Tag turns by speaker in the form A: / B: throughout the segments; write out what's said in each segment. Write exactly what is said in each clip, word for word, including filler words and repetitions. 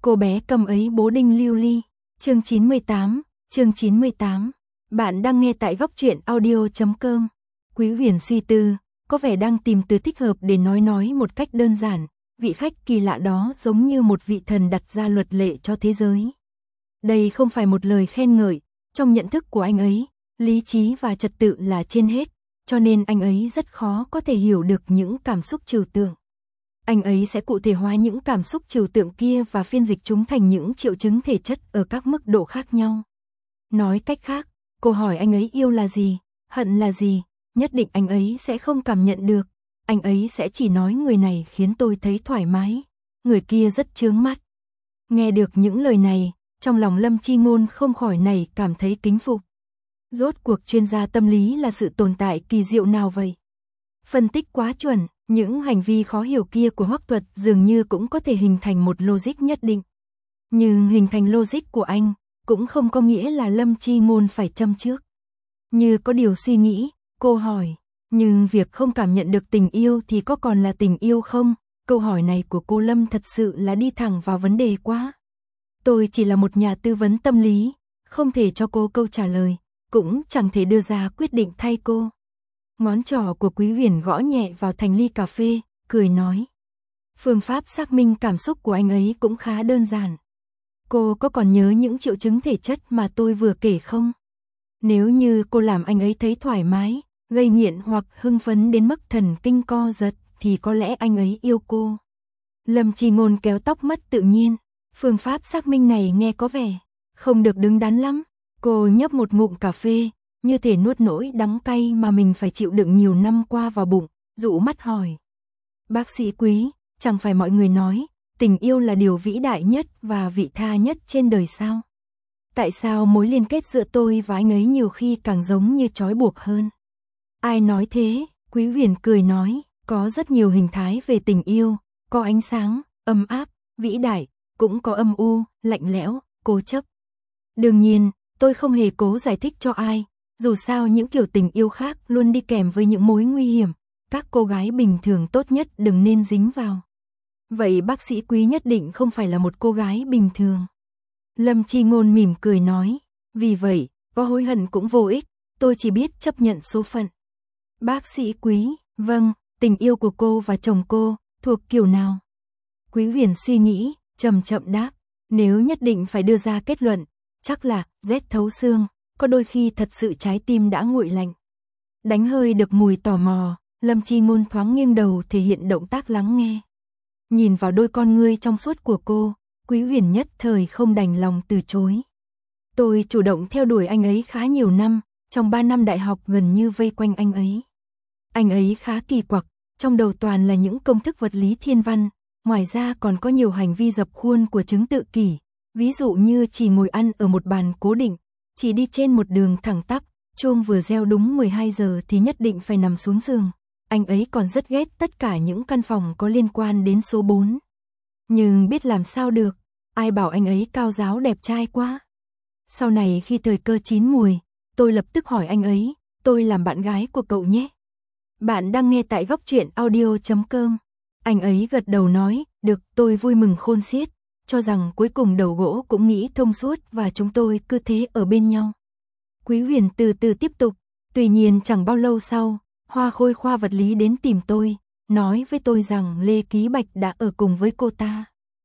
A: Cô bé cầm ấy bố đinh lưu ly. Chương chín mươi tám, chương chín mươi tám. Bạn đang nghe tại góc truyện audio chấm com. Quý Huyền suy tư, có vẻ đang tìm từ thích hợp để nói nói một cách đơn giản. Vị khách kỳ lạ đó giống như một vị thần đặt ra luật lệ cho thế giới. Đây không phải một lời khen ngợi, trong nhận thức của anh ấy, lý trí và trật tự là trên hết, cho nên anh ấy rất khó có thể hiểu được những cảm xúc trừu tượng. Anh ấy sẽ cụ thể hóa những cảm xúc trừu tượng kia và phiên dịch chúng thành những triệu chứng thể chất ở các mức độ khác nhau. Nói cách khác, cô hỏi anh ấy yêu là gì, hận là gì, nhất định anh ấy sẽ không cảm nhận được. Anh ấy sẽ chỉ nói người này khiến tôi thấy thoải mái, người kia rất chướng mắt. Nghe được những lời này, trong lòng Lâm Chi Ngôn không khỏi nảy cảm thấy kính phục. Rốt cuộc chuyên gia tâm lý là sự tồn tại kỳ diệu nào vậy? Phân tích quá chuẩn, những hành vi khó hiểu kia của Hoắc Tuật dường như cũng có thể hình thành một logic nhất định. Nhưng hình thành logic của anh cũng không có nghĩa là Lâm Chi Ngôn phải châm trước. Như có điều suy nghĩ, cô hỏi, nhưng việc không cảm nhận được tình yêu thì có còn là tình yêu không? Câu hỏi này của cô Lâm thật sự là đi thẳng vào vấn đề quá. Tôi chỉ là một nhà tư vấn tâm lý, không thể cho cô câu trả lời, cũng chẳng thể đưa ra quyết định thay cô. Ngón trỏ của Quý Huyền gõ nhẹ vào thành ly cà phê, cười nói. Phương pháp xác minh cảm xúc của anh ấy cũng khá đơn giản. Cô có còn nhớ những triệu chứng thể chất mà tôi vừa kể không? Nếu như cô làm anh ấy thấy thoải mái, gây nghiện hoặc hưng phấn đến mức thần kinh co giật, thì có lẽ anh ấy yêu cô. Lâm Chi Ngôn kéo tóc mất tự nhiên. Phương pháp xác minh này nghe có vẻ không được đứng đắn lắm. Cô nhấp một ngụm cà phê, như thể nuốt nỗi đắng cay mà mình phải chịu đựng nhiều năm qua vào bụng, dụ mắt hỏi. Bác sĩ Quý, chẳng phải mọi người nói, tình yêu là điều vĩ đại nhất và vị tha nhất trên đời sao? Tại sao mối liên kết giữa tôi và anh ấy nhiều khi càng giống như trói buộc hơn? Ai nói thế? Quý Huyền cười nói, có rất nhiều hình thái về tình yêu, có ánh sáng, ấm áp, vĩ đại, cũng có âm u, lạnh lẽo, cố chấp. Đương nhiên, tôi không hề cố giải thích cho ai, dù sao những kiểu tình yêu khác luôn đi kèm với những mối nguy hiểm, các cô gái bình thường tốt nhất đừng nên dính vào. Vậy bác sĩ Quý nhất định không phải là một cô gái bình thường. Lâm Chi Ngôn mỉm cười nói, vì vậy, có hối hận cũng vô ích, tôi chỉ biết chấp nhận số phận. Bác sĩ Quý, vâng, tình yêu của cô và chồng cô, thuộc kiểu nào? Quý Huyền suy nghĩ, chậm chậm đáp, nếu nhất định phải đưa ra kết luận, chắc là rét thấu xương, có đôi khi thật sự trái tim đã nguội lạnh. Đánh hơi được mùi tò mò, Lâm Chi Ngôn thoáng nghiêng đầu thể hiện động tác lắng nghe. Nhìn vào đôi con ngươi trong suốt của cô, Quý Huyền nhất thời không đành lòng từ chối. Tôi chủ động theo đuổi anh ấy khá nhiều năm, trong ba năm đại học gần như vây quanh anh ấy. Anh ấy khá kỳ quặc, trong đầu toàn là những công thức vật lý thiên văn, ngoài ra còn có nhiều hành vi dập khuôn của chứng tự kỷ, ví dụ như chỉ ngồi ăn ở một bàn cố định, chỉ đi trên một đường thẳng tắp, chuông vừa reo đúng mười hai giờ thì nhất định phải nằm xuống giường. Anh ấy còn rất ghét tất cả những căn phòng có liên quan đến số bốn. Nhưng biết làm sao được, ai bảo anh ấy cao ráo đẹp trai quá. Sau này khi thời cơ chín mùi, tôi lập tức hỏi anh ấy, tôi làm bạn gái của cậu nhé. Bạn đang nghe tại góc truyện audio chấm com. Anh ấy gật đầu nói, được, tôi vui mừng khôn xiết, cho rằng cuối cùng đầu gỗ cũng nghĩ thông suốt và chúng tôi cứ thế ở bên nhau. Quý Huyền từ từ tiếp tục, tuy nhiên chẳng bao lâu sau, Hoa Khôi khoa vật lý đến tìm tôi, nói với tôi rằng Lê Ký Bạch đã ở cùng với cô ta.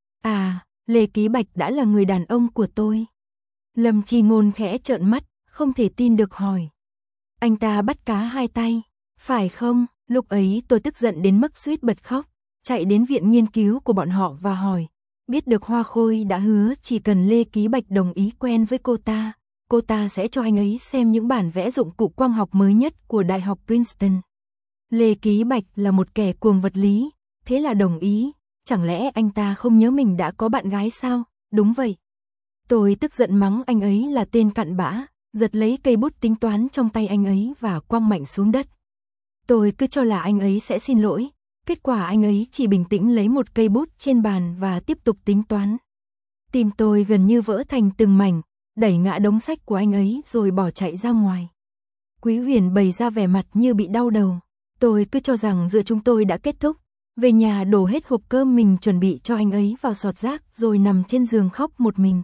A: À, Lê Ký Bạch đã là người đàn ông của tôi. Lâm Chi Ngôn khẽ trợn mắt, không thể tin được hỏi. Anh ta bắt cá hai tay, phải không? Lúc ấy tôi tức giận đến mức suýt bật khóc, chạy đến viện nghiên cứu của bọn họ và hỏi. Biết được Hoa Khôi đã hứa chỉ cần Lê Ký Bạch đồng ý quen với cô ta, cô ta sẽ cho anh ấy xem những bản vẽ dụng cụ quang học mới nhất của Đại học Princeton. Lê Ký Bạch là một kẻ cuồng vật lý, thế là đồng ý, chẳng lẽ anh ta không nhớ mình đã có bạn gái sao? Đúng vậy. Tôi tức giận mắng anh ấy là tên cặn bã, giật lấy cây bút tính toán trong tay anh ấy và quăng mạnh xuống đất. Tôi cứ cho là anh ấy sẽ xin lỗi, kết quả anh ấy chỉ bình tĩnh lấy một cây bút trên bàn và tiếp tục tính toán. Tim tôi gần như vỡ thành từng mảnh, đẩy ngã đống sách của anh ấy rồi bỏ chạy ra ngoài. Quý Huyền bày ra vẻ mặt như bị đau đầu. Tôi cứ cho rằng giữa chúng tôi đã kết thúc, Về nhà đổ hết hộp cơm mình chuẩn bị cho anh ấy vào sọt rác rồi nằm trên giường khóc một mình.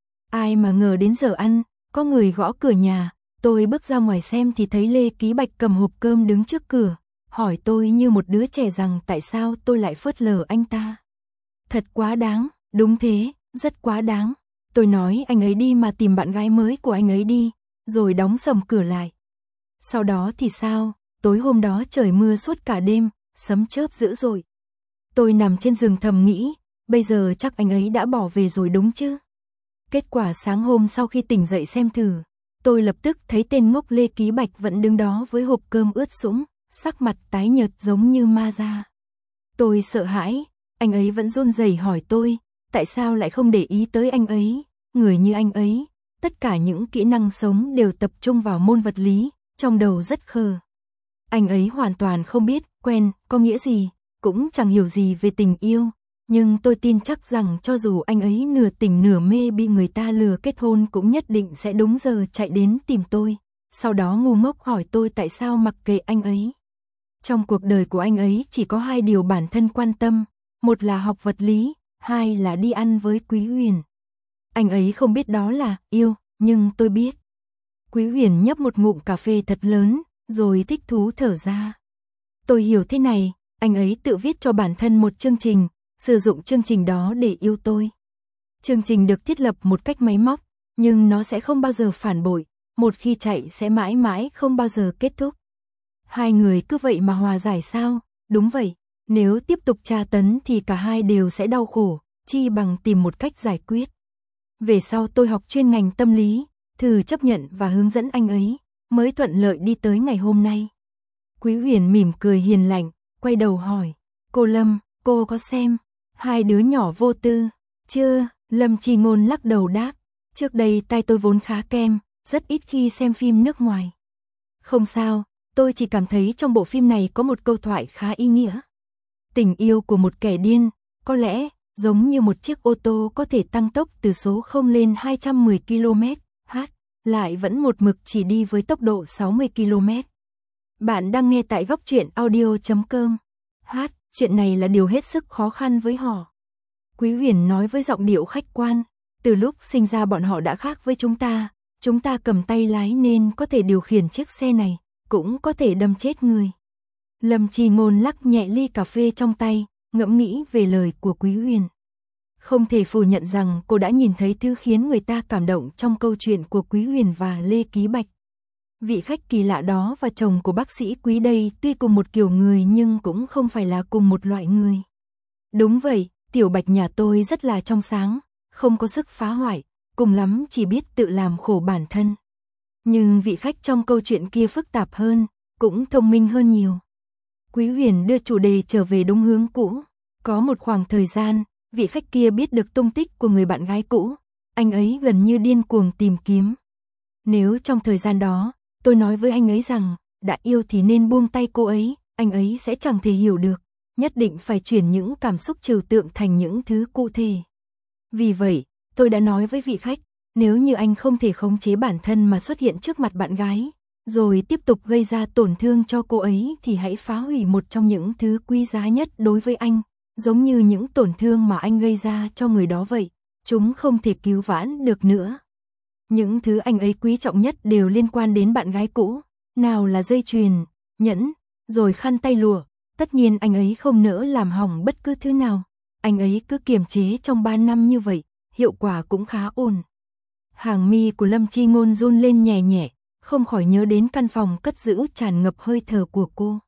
A: Ai mà ngờ đến giờ ăn, có người gõ cửa nhà, tôi bước ra ngoài xem thì thấy Lê Ký Bạch cầm hộp cơm đứng trước cửa, hỏi tôi như một đứa trẻ rằng tại sao tôi lại phớt lờ anh ta. Thật quá đáng, đúng thế, rất quá đáng. Tôi nói anh ấy đi mà tìm bạn gái mới của anh ấy đi, rồi đóng sầm cửa lại. Sau đó thì sao, tối hôm đó trời mưa suốt cả đêm, sấm chớp dữ dội. Tôi nằm trên giường thầm nghĩ, bây giờ chắc anh ấy đã bỏ về rồi đúng chứ. Kết quả sáng hôm sau khi tỉnh dậy xem thử, tôi lập tức thấy tên ngốc Lê Ký Bạch vẫn đứng đó với hộp cơm ướt sũng, sắc mặt tái nhợt giống như ma da. Tôi sợ hãi, anh ấy vẫn run rẩy hỏi tôi, tại sao lại không để ý tới anh ấy, người như anh ấy, tất cả những kỹ năng sống đều tập trung vào môn vật lý, trong đầu rất khờ. Anh ấy hoàn toàn không biết, quen, có nghĩa gì, cũng chẳng hiểu gì về tình yêu, nhưng tôi tin chắc rằng cho dù anh ấy nửa tỉnh nửa mê bị người ta lừa kết hôn cũng nhất định sẽ đúng giờ chạy đến tìm tôi, sau đó ngu ngốc hỏi tôi tại sao mặc kệ anh ấy. Trong cuộc đời của anh ấy chỉ có hai điều bản thân quan tâm, một là học vật lý, hai là đi ăn với Quý Huyền. Anh ấy không biết đó là yêu, nhưng tôi biết. Quý Huyền nhấp một ngụm cà phê thật lớn, rồi thích thú thở ra. Tôi hiểu thế này, anh ấy tự viết cho bản thân một chương trình, sử dụng chương trình đó để yêu tôi. Chương trình được thiết lập một cách máy móc, nhưng nó sẽ không bao giờ phản bội, một khi chạy sẽ mãi mãi không bao giờ kết thúc. Hai người cứ vậy mà hòa giải sao? Đúng vậy, nếu tiếp tục tra tấn thì cả hai đều sẽ đau khổ, chi bằng tìm một cách giải quyết. Về sau tôi học chuyên ngành tâm lý, thử chấp nhận và hướng dẫn anh ấy, mới thuận lợi đi tới ngày hôm nay. Quý Huyền mỉm cười hiền lành, quay đầu hỏi, cô Lâm, cô có xem hai đứa nhỏ vô tư? Chưa, Lâm Chi Ngôn lắc đầu đáp, trước đây tai tôi vốn khá kem, rất ít khi xem phim nước ngoài. Không sao, tôi chỉ cảm thấy trong bộ phim này có một câu thoại khá ý nghĩa. Tình yêu của một kẻ điên, có lẽ, giống như một chiếc ô tô có thể tăng tốc từ số không lên hai trăm mười ki lô mét h, lại vẫn một mực chỉ đi với tốc độ sáu mươi ki lô mét. Bạn đang nghe tại góc truyện audio chấm com. Hát, chuyện này là điều hết sức khó khăn với họ. Quý Huyền nói với giọng điệu khách quan, từ lúc sinh ra bọn họ đã khác với chúng ta, chúng ta cầm tay lái nên có thể điều khiển chiếc xe này, cũng có thể đâm chết người. Lâm Chi Ngôn lắc nhẹ ly cà phê trong tay, ngẫm nghĩ về lời của Quý Huyền. Không thể phủ nhận rằng cô đã nhìn thấy thứ khiến người ta cảm động trong câu chuyện của Quý Huyền và Lê Ký Bạch. Vị khách kỳ lạ đó và chồng của bác sĩ Quý đây tuy cùng một kiểu người nhưng cũng không phải là cùng một loại người. Đúng vậy, Tiểu Bạch nhà tôi rất là trong sáng, không có sức phá hoại, cùng lắm chỉ biết tự làm khổ bản thân. Nhưng vị khách trong câu chuyện kia phức tạp hơn, cũng thông minh hơn nhiều. Quý Huyền đưa chủ đề trở về đúng hướng cũ. Có một khoảng thời gian, vị khách kia biết được tung tích của người bạn gái cũ, anh ấy gần như điên cuồng tìm kiếm. Nếu trong thời gian đó, tôi nói với anh ấy rằng, đã yêu thì nên buông tay cô ấy, anh ấy sẽ chẳng thể hiểu được, nhất định phải chuyển những cảm xúc trừu tượng thành những thứ cụ thể. Vì vậy, tôi đã nói với vị khách, nếu như anh không thể khống chế bản thân mà xuất hiện trước mặt bạn gái, rồi tiếp tục gây ra tổn thương cho cô ấy thì hãy phá hủy một trong những thứ quý giá nhất đối với anh, giống như những tổn thương mà anh gây ra cho người đó vậy, chúng không thể cứu vãn được nữa. Những thứ anh ấy quý trọng nhất đều liên quan đến bạn gái cũ, nào là dây chuyền, nhẫn, rồi khăn tay lụa, tất nhiên anh ấy không nỡ làm hỏng bất cứ thứ nào. Anh ấy cứ kiềm chế trong ba năm như vậy, hiệu quả cũng khá ổn. Hàng mi của Lâm Chi Ngôn run lên nhẹ nhẹ, không khỏi nhớ đến căn phòng cất giữ tràn ngập hơi thở của cô.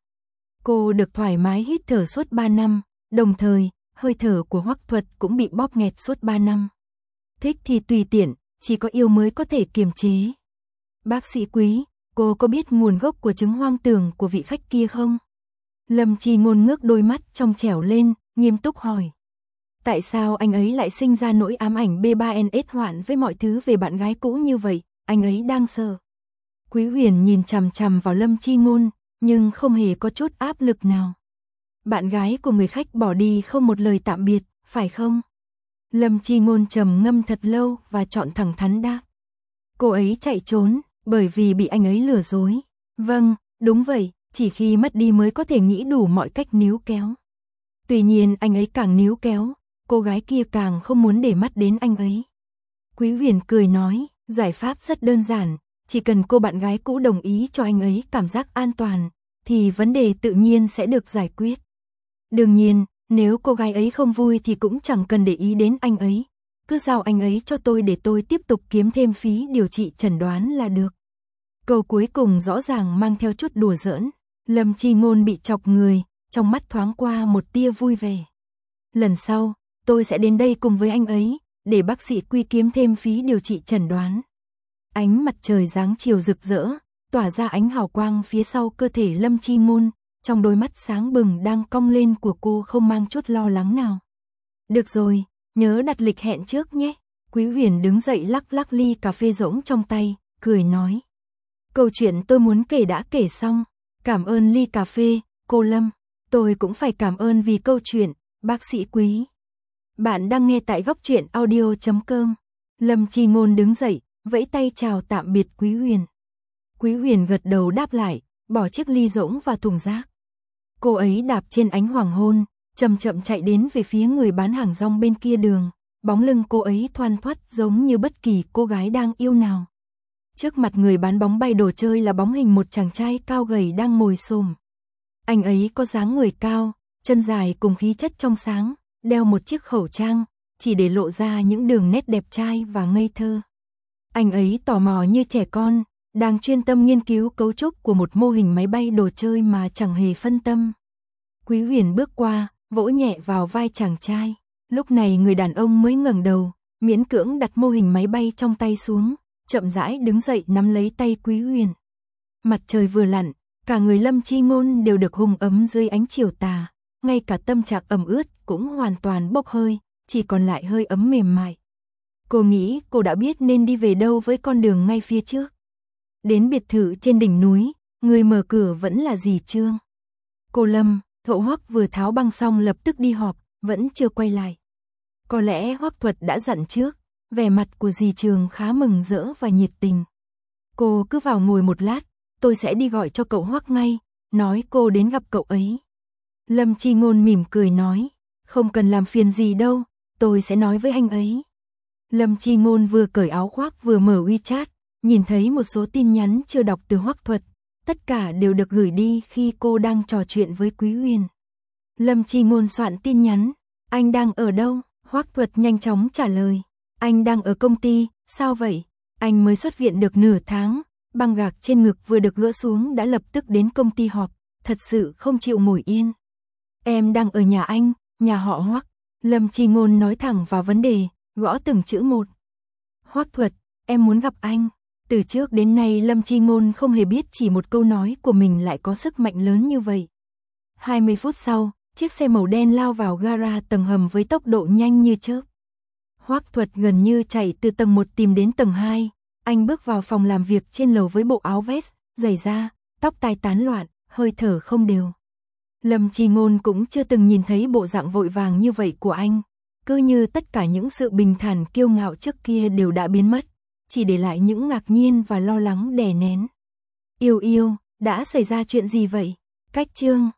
A: Cô được thoải mái hít thở suốt ba năm, đồng thời, hơi thở của Hoắc Thuật cũng bị bóp nghẹt suốt ba năm. Thích thì tùy tiện, chỉ có yêu mới có thể kiềm chế. Bác sĩ Quý, cô có biết nguồn gốc của chứng hoang tưởng của vị khách kia không? Lâm Chi Ngôn ngước đôi mắt trong trẻo lên, nghiêm túc hỏi. Tại sao anh ấy lại sinh ra nỗi ám ảnh B ba N S hoạn với mọi thứ về bạn gái cũ như vậy, anh ấy đang sợ. Quý Huyền nhìn chằm chằm vào Lâm Chi Ngôn, nhưng không hề có chút áp lực nào. Bạn gái của người khách bỏ đi không một lời tạm biệt, phải không? Lâm Chi Ngôn trầm ngâm thật lâu và chọn thẳng thắn đáp. Cô ấy chạy trốn, bởi vì bị anh ấy lừa dối. Vâng, đúng vậy, chỉ khi mất đi mới có thể nghĩ đủ mọi cách níu kéo. Tuy nhiên anh ấy càng níu kéo, cô gái kia càng không muốn để mắt đến anh ấy. Quý Huyền cười nói, giải pháp rất đơn giản, chỉ cần cô bạn gái cũ đồng ý cho anh ấy cảm giác an toàn, thì vấn đề tự nhiên sẽ được giải quyết. Đương nhiên, nếu cô gái ấy không vui thì cũng chẳng cần để ý đến anh ấy, cứ giao anh ấy cho tôi để tôi tiếp tục kiếm thêm phí điều trị chẩn đoán là được. Câu cuối cùng rõ ràng mang theo chút đùa giỡn, Lâm Chi Ngôn bị chọc người, trong mắt thoáng qua một tia vui vẻ. Lần sau, tôi sẽ đến đây cùng với anh ấy, để bác sĩ Quy kiếm thêm phí điều trị chẩn đoán. Ánh mặt trời dáng chiều rực rỡ, tỏa ra ánh hào quang phía sau cơ thể Lâm Chi Ngôn, trong đôi mắt sáng bừng đang cong lên của cô không mang chút lo lắng nào. Được rồi, nhớ đặt lịch hẹn trước nhé. Quý Huyền đứng dậy lắc lắc ly cà phê rỗng trong tay, cười nói. Câu chuyện tôi muốn kể đã kể xong, cảm ơn ly cà phê, cô Lâm. Tôi cũng phải cảm ơn vì câu chuyện, bác sĩ Quý. Bạn đang nghe tại góc truyện audio chấm com. Lâm Chi Ngôn đứng dậy, vẫy tay chào tạm biệt Quý Huyền. Quý Huyền gật đầu đáp lại, bỏ chiếc ly rỗng vào thùng rác. Cô ấy đạp trên ánh hoàng hôn, chậm chậm chạy đến về phía người bán hàng rong bên kia đường, bóng lưng cô ấy thoăn thoắt giống như bất kỳ cô gái đang yêu nào. Trước mặt người bán bóng bay đồ chơi là bóng hình một chàng trai cao gầy đang ngồi xổm. Anh ấy có dáng người cao, chân dài cùng khí chất trong sáng, đeo một chiếc khẩu trang, chỉ để lộ ra những đường nét đẹp trai và ngây thơ. Anh ấy tò mò như trẻ con, đang chuyên tâm nghiên cứu cấu trúc của một mô hình máy bay đồ chơi mà chẳng hề phân tâm. Quý Huyền bước qua, vỗ nhẹ vào vai chàng trai. Lúc này người đàn ông mới ngẩng đầu, miễn cưỡng đặt mô hình máy bay trong tay xuống, chậm rãi đứng dậy nắm lấy tay Quý Huyền. Mặt trời vừa lặn, cả người Lâm Chi Ngôn đều được hùng ấm dưới ánh chiều tà, ngay cả tâm trạng ẩm ướt cũng hoàn toàn bốc hơi, chỉ còn lại hơi ấm mềm mại. Cô nghĩ cô đã biết nên đi về đâu với con đường ngay phía trước. Đến biệt thự trên đỉnh núi, người mở cửa vẫn là dì Trương. Cô Lâm, Hậu Hoắc vừa tháo băng xong lập tức đi họp, vẫn chưa quay lại. Có lẽ Hoắc Thuật đã dặn trước, vẻ mặt của dì Trương khá mừng rỡ và nhiệt tình. Cô cứ vào ngồi một lát, tôi sẽ đi gọi cho cậu Hoắc ngay, nói cô đến gặp cậu ấy. Lâm Chi Ngôn mỉm cười nói, không cần làm phiền gì đâu, tôi sẽ nói với anh ấy. Lâm Chi Ngôn vừa cởi áo khoác vừa mở WeChat, nhìn thấy một số tin nhắn chưa đọc từ Hoắc Thuật, tất cả đều được gửi đi khi cô đang trò chuyện với Quý Huyền. Lâm Chi Ngôn soạn tin nhắn, anh đang ở đâu? Hoắc Thuật nhanh chóng trả lời, anh đang ở công ty, sao vậy? Anh mới xuất viện được nửa tháng, băng gạc trên ngực vừa được gỡ xuống đã lập tức đến công ty họp, thật sự không chịu ngồi yên. Em đang ở nhà anh, nhà họ Hoắc. Lâm Chi Ngôn nói thẳng vào vấn đề, gõ từng chữ một. Hoắc Thuật, em muốn gặp anh. Từ trước đến nay Lâm Chi Ngôn không hề biết chỉ một câu nói của mình lại có sức mạnh lớn như vậy. hai mươi phút sau, chiếc xe màu đen lao vào gara tầng hầm với tốc độ nhanh như chớp. Hoắc Thuật gần như chạy từ tầng một tìm đến tầng hai, anh bước vào phòng làm việc trên lầu với bộ áo vest, giày da, tóc tai tán loạn, hơi thở không đều. Lâm Chi Ngôn cũng chưa từng nhìn thấy bộ dạng vội vàng như vậy của anh, cứ như tất cả những sự bình thản kiêu ngạo trước kia đều đã biến mất, chỉ để lại những ngạc nhiên và lo lắng đè nén. Yêu yêu, đã xảy ra chuyện gì vậy? Cách chương